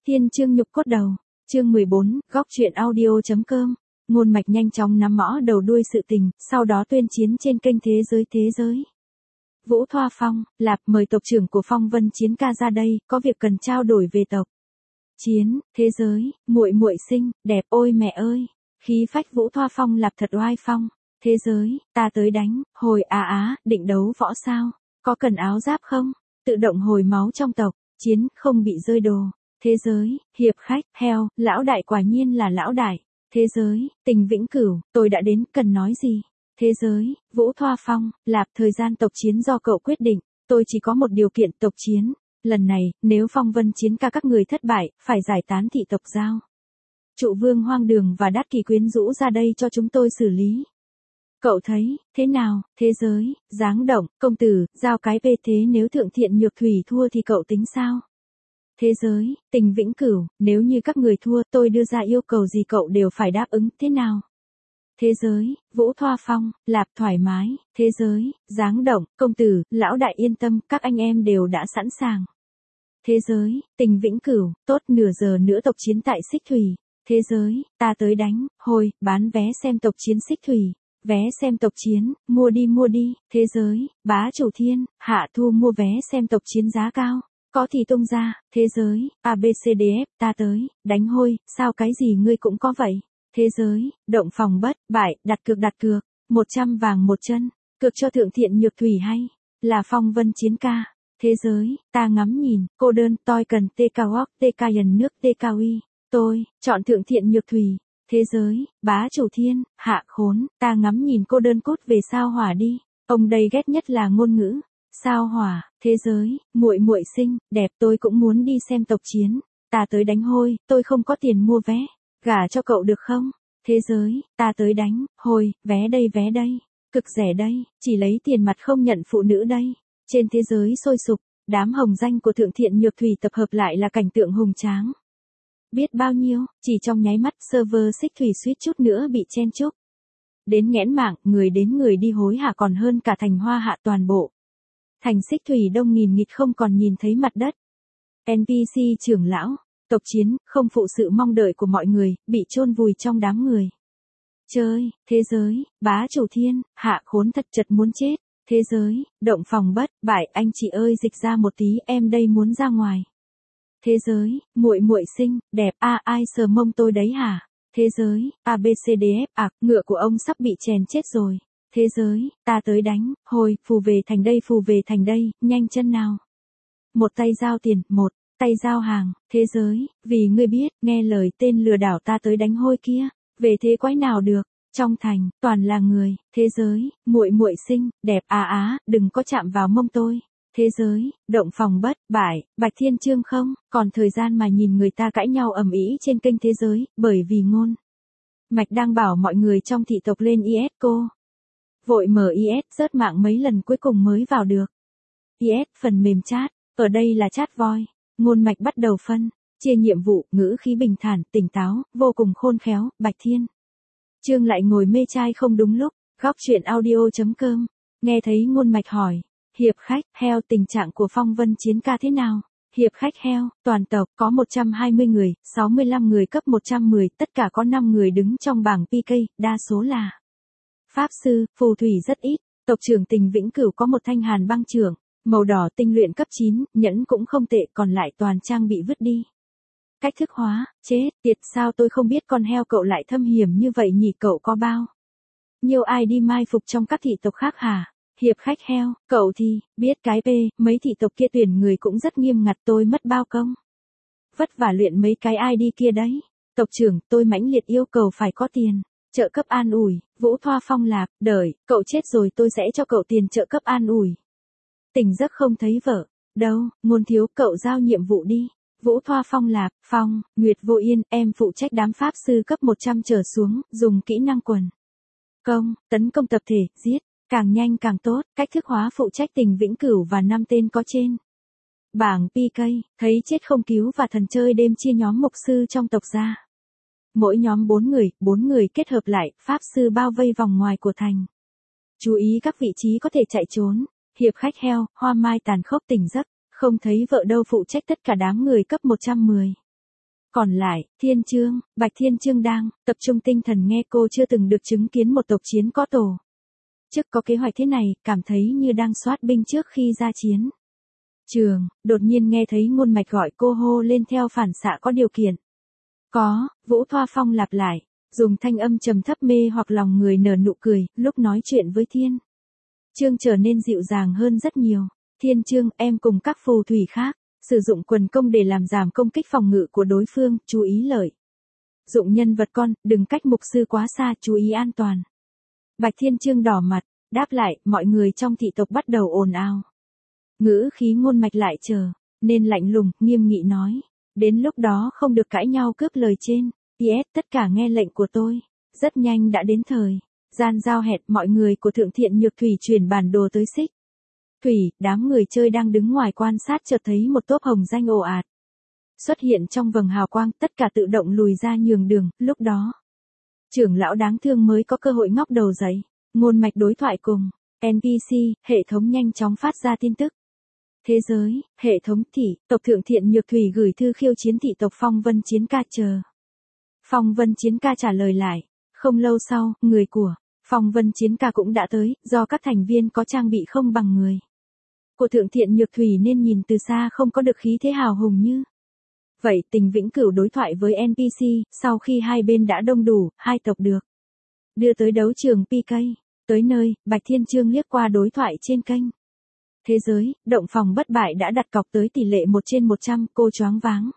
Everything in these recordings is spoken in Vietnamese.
Thiên chương nhục cốt đầu. Chương 14, góc truyện audio.com. Ngôn Mạch nhanh chóng nắm mõ đầu đuôi sự tình, sau đó tuyên chiến trên kênh Thế giới. Vũ Thoa Phong, Lạp mời tộc trưởng của Phong Vân Chiến ca ra đây, có việc cần trao đổi về tộc. Chiến, thế giới, muội muội xinh, đẹp, ôi mẹ ơi. Khí phách Vũ Thoa Phong Lạp thật oai phong. Thế giới, ta tới đánh, hồi định đấu võ sao? Có cần áo giáp không? Tự động hồi máu trong tộc, Chiến, không bị rơi đồ. Thế giới, hiệp khách, heo, lão đại quả nhiên là lão đại. Thế giới, Tình vĩnh cửu, tôi đã đến, cần nói gì? Thế giới, Vũ Thoa Phong, Lạp thời gian tộc chiến do cậu quyết định, tôi chỉ có một điều kiện tộc chiến. Lần này, nếu Phong Vân Chiến ca các người thất bại, phải giải tán thị tộc giao. Trụ Vương Hoang Đường và Đát Kỳ Quyến rũ ra đây cho chúng tôi xử lý. Cậu thấy, thế nào, thế giới, Giáng Động, công tử, giao cái về thế nếu Thượng Thiện Nhược Thủy thua thì cậu tính sao? Thế giới, Tình vĩnh cửu, nếu như các người thua tôi đưa ra yêu cầu gì cậu đều phải đáp ứng, thế nào? Thế giới, Vũ Thoa Phong, Lạp thoải mái, thế giới, Giáng Động, công tử, lão đại yên tâm, các anh em đều đã sẵn sàng. Thế giới, Tình vĩnh cửu, tốt nửa giờ nữa tộc chiến tại Xích Thủy. Thế giới, ta tới đánh, hồi, bán vé xem tộc chiến Xích Thủy. Vé xem tộc chiến, mua đi. Thế giới, bá chủ Thiên, Hạ Thu mua vé xem tộc chiến giá cao. Có thì tung ra, thế giới, ABCDF, ta tới, đánh hôi, sao cái gì ngươi cũng có vậy. Thế giới, Động Phòng bất, bại, đặt cược, 100 vàng một chân, cược cho Thượng Thiện Nhược Thủy hay, là Phong Vân Chiến ca. Thế giới, ta ngắm nhìn, cô đơn, tôi cần TK Walk, TK Dần nước, TK Uy, tôi, chọn Thượng Thiện Nhược Thủy. Thế giới, bá chủ Thiên, Hạ Khốn, ta ngắm nhìn cô đơn cút về sao hỏa đi, ông đây ghét nhất là ngôn ngữ. Sao hỏa, thế giới, muội muội xinh, đẹp tôi cũng muốn đi xem tộc chiến, ta tới đánh hôi, tôi không có tiền mua vé, gả cho cậu được không? Thế giới, ta tới đánh, hôi, vé đây, cực rẻ đây, chỉ lấy tiền mặt không nhận phụ nữ đây. Trên thế giới sôi sục, đám hồng danh của Thượng Thiện Nhược Thủy tập hợp lại là cảnh tượng hùng tráng. Biết bao nhiêu, chỉ trong nháy mắt server Xích Thủy suýt chút nữa bị chen chúc. Đến nghẽn mạng, người đến người đi hối hả còn hơn cả thành Hoa Hạ toàn bộ. Thành Xích Thủy đông nghìn nghịt không còn nhìn thấy mặt đất. NPC trưởng lão, tộc chiến, không phụ sự mong đợi của mọi người, bị chôn vùi trong đám người. Chơi, thế giới, bá chủ Thiên, Hạ Khốn thật chật muốn chết. Thế giới, Động Phòng bất, bại, anh chị ơi dịch ra một tí em đây muốn ra ngoài. Thế giới, muội muội xinh, đẹp, ai sờ mông tôi đấy hả? Thế giới, ABCDF, ngựa của ông sắp bị chèn chết rồi. Thế giới, ta tới đánh, hồi, phù về thành đây, nhanh chân nào. Một tay giao tiền, một tay giao hàng, thế giới, vì ngươi biết, nghe lời tên lừa đảo ta tới đánh hôi kia, về thế quái nào được, trong thành, toàn là người, thế giới, muội muội xinh, đẹp, đừng có chạm vào mông tôi. Thế giới, Động Phòng bất, bại, Bạch Thiên Chương không, còn thời gian mà nhìn người ta cãi nhau ầm ĩ trên kênh Thế giới, bởi vì Ngôn Mạch đang bảo mọi người trong thị tộc lên IS cô. Vội mở IS, rớt mạng mấy lần cuối cùng mới vào được. IS, phần mềm chat, ở đây là chat voice. Ngôn Mạch bắt đầu phân, chia nhiệm vụ, ngữ khí bình thản, tỉnh táo, vô cùng khôn khéo, Bạch Thiên Chương lại ngồi mê trai không đúng lúc, góc truyện audio.com, nghe thấy Ngôn Mạch hỏi, hiệp khách, heo tình trạng của Phong Vân Chiến ca thế nào? Hiệp khách heo, toàn tộc, có 120 người, 65 người cấp 110, tất cả có 5 người đứng trong bảng PK, đa số là Pháp Sư, phù thủy rất ít, tộc trưởng Tình vĩnh cửu có một thanh hàn băng trưởng, màu đỏ tinh luyện cấp 9, nhẫn cũng không tệ, còn lại toàn trang bị vứt đi. Cách thức hóa, chết, tiệt sao tôi không biết con heo cậu lại thâm hiểm như vậy nhỉ, cậu có bao nhiêu ai đi mai phục trong các thị tộc khác hả? Hiệp khách heo, cậu thì, biết cái mấy thị tộc kia tuyển người cũng rất nghiêm ngặt, tôi mất bao công vất vả luyện mấy cái ID kia đấy. Tộc trưởng, tôi mãnh liệt yêu cầu phải có tiền trợ cấp an ủi. Vũ Thoa Phong Lạp, đợi, cậu chết rồi tôi sẽ cho cậu tiền trợ cấp an ủi. Tỉnh giấc không thấy vợ, đâu, Ngôn thiếu, cậu giao nhiệm vụ đi. Vũ Thoa Phong Lạp, Phong, Nguyệt Vô Yên, em phụ trách đám pháp sư cấp 100 trở xuống, dùng kỹ năng quần công, tấn công tập thể, giết, càng nhanh càng tốt, cách thức hóa phụ trách Tình vĩnh cửu và 5 tên có trên bảng PK, thấy chết không cứu và thần chơi đêm chia nhóm mục sư trong tộc ra. Mỗi nhóm 4 người kết hợp lại, pháp sư bao vây vòng ngoài của thành. Chú ý các vị trí có thể chạy trốn. Hiệp khách heo, Hoa Mai tàn khốc tỉnh giấc, không thấy vợ đâu, phụ trách tất cả đám người cấp 110. Còn lại, Thiên Chương, Bạch Thiên Chương đang tập trung tinh thần nghe cô chưa từng được chứng kiến một tộc chiến có tổ. Trước có kế hoạch thế này, cảm thấy như đang soát binh trước khi ra chiến. Trường, đột nhiên nghe thấy Ngôn Mạch gọi cô hô lên theo phản xạ có điều kiện. Có, Vũ Thoa Phong lặp lại, dùng thanh âm trầm thấp mê hoặc lòng người nở nụ cười, lúc nói chuyện với Thiên Chương trở nên dịu dàng hơn rất nhiều. Thiên Chương, em cùng các phù thủy khác, sử dụng quần công để làm giảm công kích phòng ngự của đối phương, chú ý lợi dụng nhân vật con, đừng cách mục sư quá xa, chú ý an toàn. Bạch Thiên Chương đỏ mặt, đáp lại, mọi người trong thị tộc bắt đầu ồn ào. Ngữ khí Ngôn Mạch lại nên lạnh lùng, nghiêm nghị nói. Đến lúc đó không được cãi nhau cướp lời trên. Yes, tất cả nghe lệnh của tôi. Rất nhanh đã đến thời gian giao hẹn, mọi người của Thượng Thiện Nhược Thủy chuyển bản đồ tới Xích Thủy, đám người chơi đang đứng ngoài quan sát chợt thấy một tốp hồng danh ồ ạt xuất hiện trong vầng hào quang, tất cả tự động lùi ra nhường đường, lúc đó trưởng lão đáng thương mới có cơ hội ngóc đầu dậy. Ngôn Mạch đối thoại cùng NPC, hệ thống nhanh chóng phát ra tin tức. Thế giới, hệ thống thị, tộc Thượng Thiện Nhược Thủy gửi thư khiêu chiến thị tộc Phong Vân Chiến Ca chờ. Phong Vân Chiến Ca trả lời lại. Không lâu sau, người của Phong Vân Chiến Ca cũng đã tới, do các thành viên có trang bị không bằng người của Thượng Thiện Nhược Thủy nên nhìn từ xa không có được khí thế hào hùng như vậy. Tình Vĩnh Cửu đối thoại với NPC, sau khi hai bên đã đông đủ, hai tộc được đưa tới đấu trường PK. Tới nơi, Bạch Thiên Chương liếc qua đối thoại trên kênh Thế giới, động phòng bất bại đã đặt cọc tới tỷ lệ 1/100, cô choáng váng.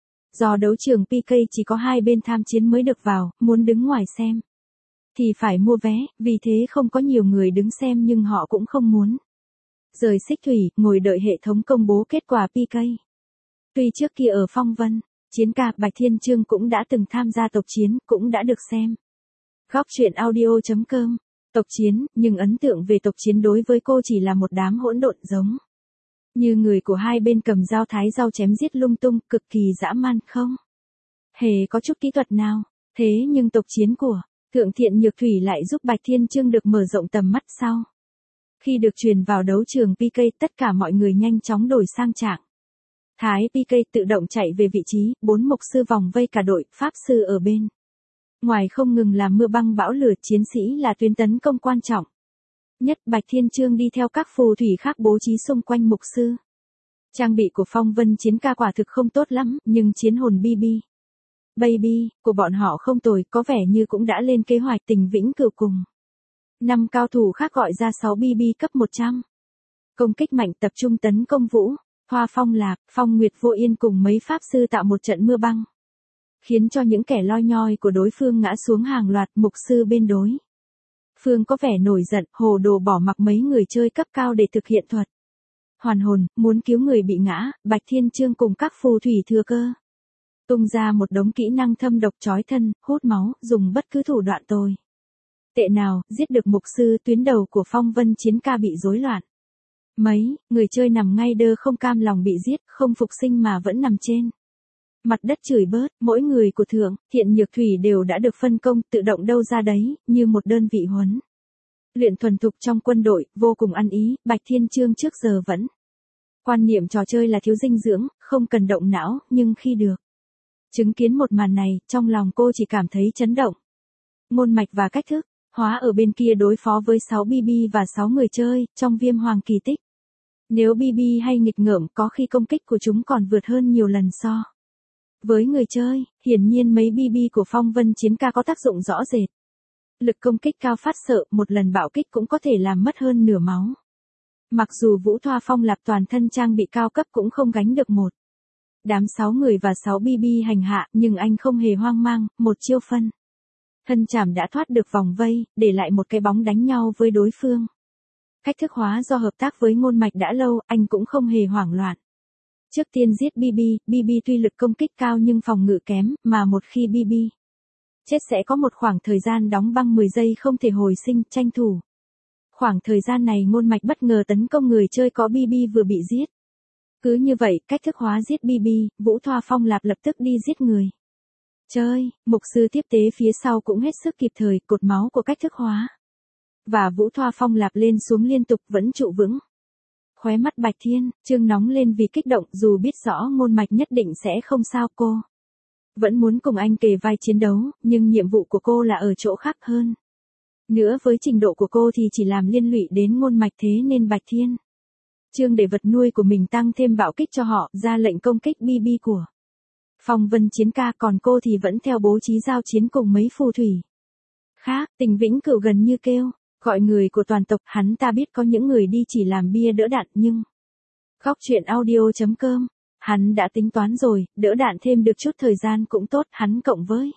Do đấu trường PK chỉ có hai bên tham chiến mới được vào, muốn đứng ngoài xem thì phải mua vé, vì thế không có nhiều người đứng xem nhưng họ cũng không muốn rời Xích Thủy, ngồi đợi hệ thống công bố kết quả PK. Tuy trước kia ở Phong Vân Chiến Ca, Bạch Thiên Chương cũng đã từng tham gia tộc chiến, cũng đã được xem Góc truyện audio.com tộc chiến, nhưng ấn tượng về tộc chiến đối với cô chỉ là một đám hỗn độn giống như người của hai bên cầm dao thái dao chém giết lung tung, cực kỳ dã man, không hề có chút kỹ thuật nào. Thế nhưng tộc chiến của Thượng Thiện Nhược Thủy lại giúp Bạch Thiên Chương được mở rộng tầm mắt sau. Khi được truyền vào đấu trường PK, tất cả mọi người nhanh chóng đổi sang trạng thái PK, tự động chạy về vị trí, 4 mục sư vòng vây cả đội, pháp sư ở bên ngoài không ngừng làm mưa băng bão lửa, chiến sĩ là tuyến tấn công quan trọng nhất. Bạch Thiên Chương đi theo các phù thủy khác bố trí xung quanh mục sư. Trang bị của Phong Vân Chiến Ca quả thực không tốt lắm, nhưng chiến hồn Baby của bọn họ không tồi, có vẻ như cũng đã lên kế hoạch. Tình Vĩnh Cửu cùng 5 cao thủ khác gọi ra 6 BB cấp 100. Công kích mạnh, tập trung tấn công Vũ Thoa Phong Lạc, Phong Nguyệt Vô Yên cùng mấy pháp sư tạo một trận mưa băng, khiến cho những kẻ loi nhoi của đối phương ngã xuống hàng loạt. Mục sư bên đối phương có vẻ nổi giận, hồ đồ bỏ mặc mấy người chơi cấp cao để thực hiện thuật hoàn hồn, muốn cứu người bị ngã. Bạch Thiên Chương cùng các phù thủy thừa cơ tung ra một đống kỹ năng thâm độc chói thân, hút máu, dùng bất cứ thủ đoạn tồi tệ nào, giết được mục sư. Tuyến đầu của Phong Vân Chiến Ca bị rối loạn. Mấy người chơi nằm ngay đơ, không cam lòng bị giết, không phục sinh mà vẫn nằm trên mặt đất chửi bớt. Mỗi người của Thượng Thiện Nhược Thủy đều đã được phân công, tự động đâu ra đấy, như một đơn vị huấn luyện thuần thục trong quân đội, vô cùng ăn ý. Bạch Thiên Chương trước giờ vẫn quan niệm trò chơi là thiếu dinh dưỡng, không cần động não, nhưng khi được chứng kiến một màn này, trong lòng cô chỉ cảm thấy chấn động. Ngôn Mạch và cách thức hóa ở bên kia đối phó với 6 BB và 6 người chơi trong Viêm Hoàng Kỳ Tích. Nếu BB hay nghịch ngợm, có khi công kích của chúng còn vượt hơn nhiều lần so với người chơi. Hiển nhiên mấy BB của Phong Vân Chiến Ca có tác dụng rõ rệt. Lực công kích cao phát sợ, một lần bạo kích cũng có thể làm mất hơn nửa máu. Mặc dù Vũ Thoa Phong Lạp toàn thân trang bị cao cấp cũng không gánh được một đám 6 người và 6 BB hành hạ, nhưng anh không hề hoang mang, một chiêu phân thân chảm đã thoát được vòng vây, để lại một cái bóng đánh nhau với đối phương. Cách thức hóa do hợp tác với Ngôn Mạch đã lâu, anh cũng không hề hoảng loạn. Trước tiên giết BB tuy lực công kích cao nhưng phòng ngự kém, mà một khi BB chết sẽ có một khoảng thời gian đóng băng 10 giây không thể hồi sinh, tranh thủ khoảng thời gian này Ngôn Mạch bất ngờ tấn công người chơi có BB vừa bị giết. Cứ như vậy, cách thức hóa giết BB, Vũ Thoa Phong Lạp lập tức đi giết người chơi. Mục sư tiếp tế phía sau cũng hết sức kịp thời, cột máu của cách thức hóa và Vũ Thoa Phong Lạp lên xuống liên tục, vẫn trụ vững. Khóe mắt Bạch Thiên Chương nóng lên vì kích động, dù biết rõ Ngôn Mạch nhất định sẽ không sao. Cô Vẫn muốn cùng anh kề vai chiến đấu, nhưng nhiệm vụ của cô là ở chỗ khác hơn. Nữa với trình độ của cô thì chỉ làm liên lụy đến Ngôn Mạch, thế nên Bạch Thiên Chương để vật nuôi của mình tăng thêm bạo kích cho họ, ra lệnh công kích BB của Phong Vân Chiến ca, còn cô thì vẫn theo bố trí giao chiến cùng mấy phù thủy khác. Tình Vĩnh Cửu gần như kêu gọi người của toàn tộc, hắn ta biết có những người đi chỉ làm bia đỡ đạn nhưng Góc truyện audio.com, hắn đã tính toán rồi, đỡ đạn thêm được chút thời gian cũng tốt, hắn cộng với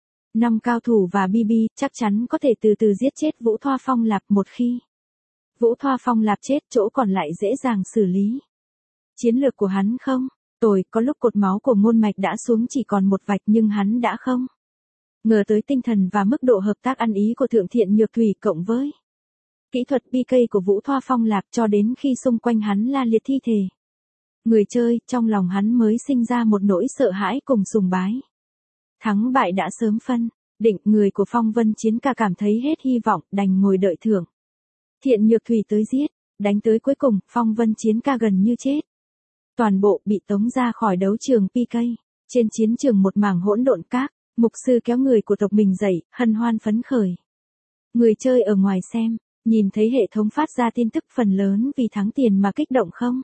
5 cao thủ và BB, chắc chắn có thể từ từ giết chết Vũ Thoa Phong Lạp. Một khi Vũ Thoa Phong Lạp chết, chỗ còn lại dễ dàng xử lý. Chiến lược của hắn không tồi, có lúc cột máu của Ngôn Mạch đã xuống chỉ còn một vạch nhưng hắn đã không ngờ tới tinh thần và mức độ hợp tác ăn ý của Thượng Thiện Nhược Thủy cộng với kỹ thuật PK của Vũ Thoa Phong Lạp, cho đến khi xung quanh hắn la liệt thi thể người chơi, trong lòng hắn mới sinh ra một nỗi sợ hãi cùng sùng bái. Thắng bại đã sớm phân định, người của Phong Vân Chiến ca cảm thấy hết hy vọng, đành ngồi đợi Thượng Thiện Nhược Thủy tới giết. Đánh tới cuối cùng, Phong Vân Chiến ca gần như chết. Toàn bộ bị tống ra khỏi đấu trường PK. Trên chiến trường một mảng hỗn độn các, mục sư kéo người của tộc mình dậy, hân hoan phấn khởi. Người chơi ở ngoài xem, nhìn thấy hệ thống phát ra tin tức phần lớn vì thắng tiền mà kích động không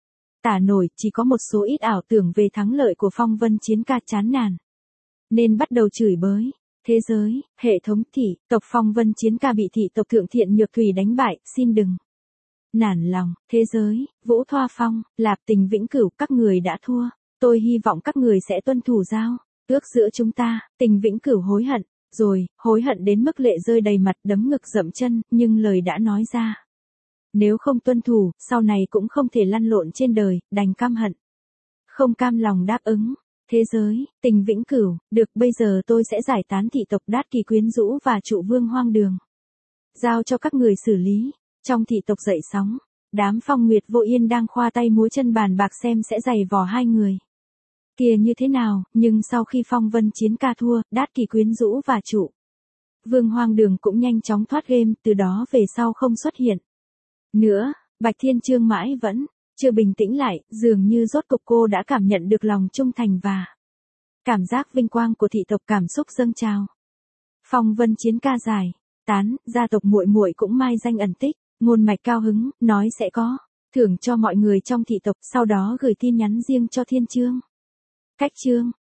tả nổi, chỉ có một số ít ảo tưởng về thắng lợi của Phong Vân Chiến ca chán nản, nên bắt đầu chửi bới. Thế giới, hệ thống thị tộc Phong Vân Chiến ca bị thị tộc Thượng Thiện Nhược Thủy đánh bại, xin đừng nản lòng. Thế giới, Vũ Thoa Phong Lạp, Tình Vĩnh Cửu, các người đã thua. Tôi hy vọng các người sẽ tuân thủ giao ước giữa chúng ta. Tình Vĩnh Cửu hối hận, rồi, hối hận đến mức lệ rơi đầy mặt, đấm ngực dậm chân, nhưng lời đã nói ra. Nếu không tuân thủ, sau này cũng không thể lăn lộn trên đời, đành căm hận. Không cam lòng đáp ứng. Thế giới, Tình Vĩnh Cửu, được, bây giờ tôi sẽ giải tán thị tộc Đát Kỳ Quyến Rũ và Trụ Vương Hoang Đường. Giao cho các người xử lý. Trong thị tộc dậy sóng, đám Phong Nguyệt Vô Yên đang khoa tay múa chân bàn bạc xem sẽ giày vò hai người kia như thế nào, nhưng sau khi Phong Vân Chiến ca thua, Đát Kỳ Quyến Rũ và Trụ Vương Hoang Đường cũng nhanh chóng thoát game, từ đó về sau không xuất hiện nữa. Bạch Thiên Chương mãi vẫn chưa bình tĩnh lại, dường như rốt cục cô đã cảm nhận được lòng trung thành và cảm giác vinh quang của thị tộc, cảm xúc dâng trào. Phong Vân Chiến ca giải tán, gia tộc muội muội cũng mai danh ẩn tích. Ngôn Mạch cao hứng, nói sẽ có thưởng cho mọi người trong thị tộc, sau đó gửi tin nhắn riêng cho Thiên Chương. Cách chương